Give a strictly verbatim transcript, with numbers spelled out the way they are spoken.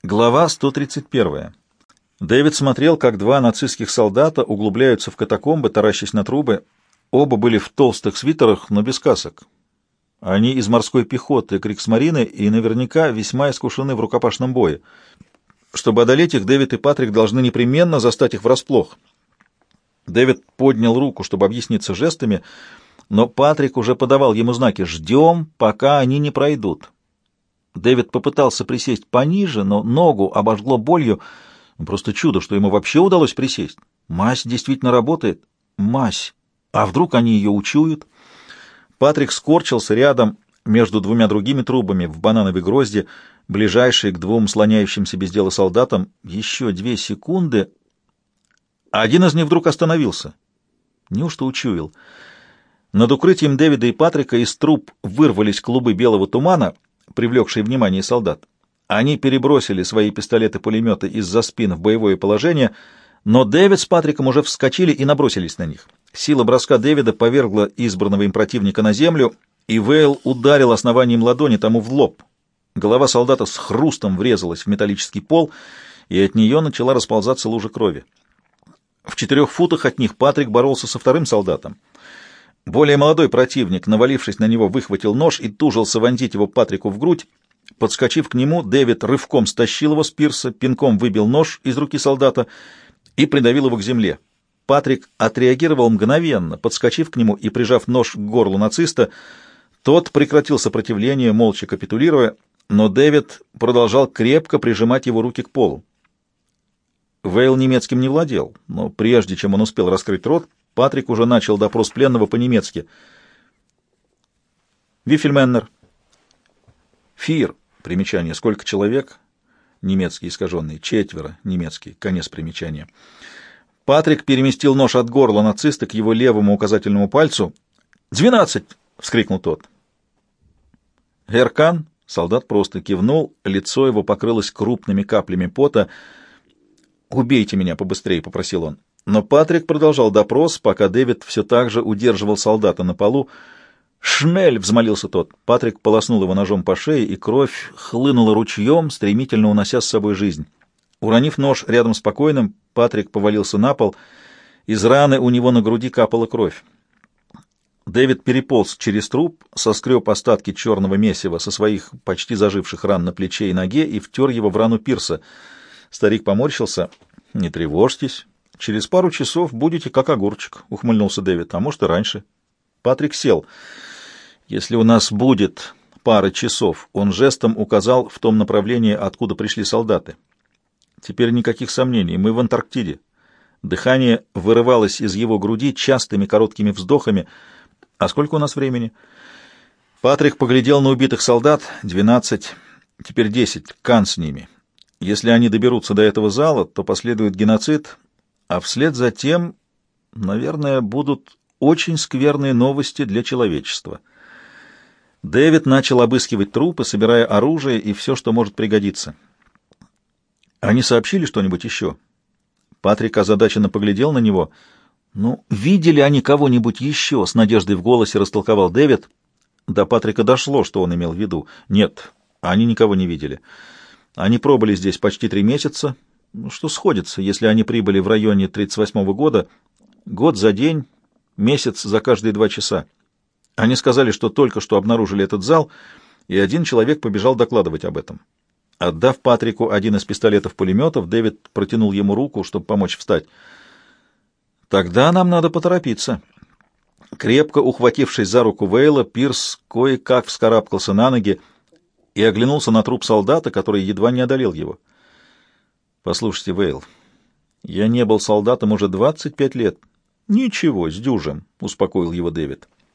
Глава сто тридцать первая. Дэвид смотрел, как два нацистских солдата углубляются в катакомбы, таращась на трубы. Оба были в толстых свитерах, но без касок. Они из морской пехоты Кригсмарины и наверняка весьма искушены в рукопашном бое. Чтобы одолеть их, Дэвид и Патрик должны непременно застать их врасплох. Дэвид поднял руку, чтобы объясниться жестами, но Патрик уже подавал ему знаки «Ждем, пока они не пройдут». Дэвид попытался присесть пониже, но ногу обожгло болью. Просто чудо, что ему вообще удалось присесть. Мазь действительно работает. Мазь. А вдруг они ее учуют? Патрик скорчился рядом между двумя другими трубами в банановой грозди, ближайшей к двум слоняющимся без дела солдатам. Еще две секунды. Один из них вдруг остановился. Неужто учуял? Над укрытием Дэвида и Патрика из труб вырвались клубы белого тумана, привлекшие внимание солдат. Они перебросили свои пистолеты-пулеметы из-за спин в боевое положение, но Дэвид с Патриком уже вскочили и набросились на них. Сила броска Дэвида повергла избранного им противника на землю, и Вейл ударил основанием ладони тому в лоб. Голова солдата с хрустом врезалась в металлический пол, и от нее начала расползаться лужа крови. В четырех футах от них Патрик боролся со вторым солдатом. Более молодой противник, навалившись на него, выхватил нож и тужился вонзить его Патрику в грудь. Подскочив к нему, Дэвид рывком стащил его с пирса, пинком выбил нож из руки солдата и придавил его к земле. Патрик отреагировал мгновенно, подскочив к нему и прижав нож к горлу нациста. Тот прекратил сопротивление, молча капитулируя, но Дэвид продолжал крепко прижимать его руки к полу. Вейл немецким не владел, но прежде чем он успел раскрыть рот, Патрик уже начал допрос пленного по-немецки. «Вифельменнер». «Фир». Примечание. «Сколько человек?» Немецкий искаженный. «Четверо». Немецкий. Конец примечания. Патрик переместил нож от горла нациста к его левому указательному пальцу. «Двенадцать!» — вскрикнул тот. «Геркан?» — солдат просто кивнул, лицо его покрылось крупными каплями пота. «Убейте меня побыстрее», — попросил он. Но Патрик продолжал допрос, пока Дэвид все так же удерживал солдата на полу. «Шнель!» — взмолился тот. Патрик полоснул его ножом по шее, и кровь хлынула ручьем, стремительно унося с собой жизнь. Уронив нож рядом с покойным, Патрик повалился на пол. Из раны у него на груди капала кровь. Дэвид переполз через труп, соскреб остатки черного месива со своих почти заживших ран на плече и ноге и втер его в рану пирса. Старик поморщился. «Не тревожьтесь. Через пару часов будете как огурчик», — ухмыльнулся Дэвид, — «а может и раньше». Патрик сел. «Если у нас будет пара часов», — он жестом указал в том направлении, откуда пришли солдаты. «Теперь никаких сомнений, мы в Антарктиде». Дыхание вырывалось из его груди частыми короткими вздохами. «А сколько у нас времени?» Патрик поглядел на убитых солдат. «Двенадцать, теперь десять. Кан с ними. Если они доберутся до этого зала, то последует геноцид». А вслед за тем, наверное, будут очень скверные новости для человечества. Дэвид начал обыскивать трупы, собирая оружие и все, что может пригодиться. «Они сообщили что-нибудь еще?» Патрик озадаченно поглядел на него. «Ну, видели они кого-нибудь еще?» — с надеждой в голосе растолковал Дэвид. До Патрика дошло, что он имел в виду. «Нет, они никого не видели. Они пробыли здесь почти три месяца». Что сходится, если они прибыли в районе тридцать восьмого года, год за день, месяц за каждые два часа. Они сказали, что только что обнаружили этот зал, и один человек побежал докладывать об этом. Отдав Патрику один из пистолетов-пулеметов, Дэвид протянул ему руку, чтобы помочь встать. «Тогда нам надо поторопиться». Крепко ухватившись за руку Вейла, Пирс кое-как вскарабкался на ноги и оглянулся на труп солдата, который едва не одолел его. «Послушайте, Вейл, я не был солдатом уже двадцать пять лет». «Ничего, сдюжим», — успокоил его Дэвид.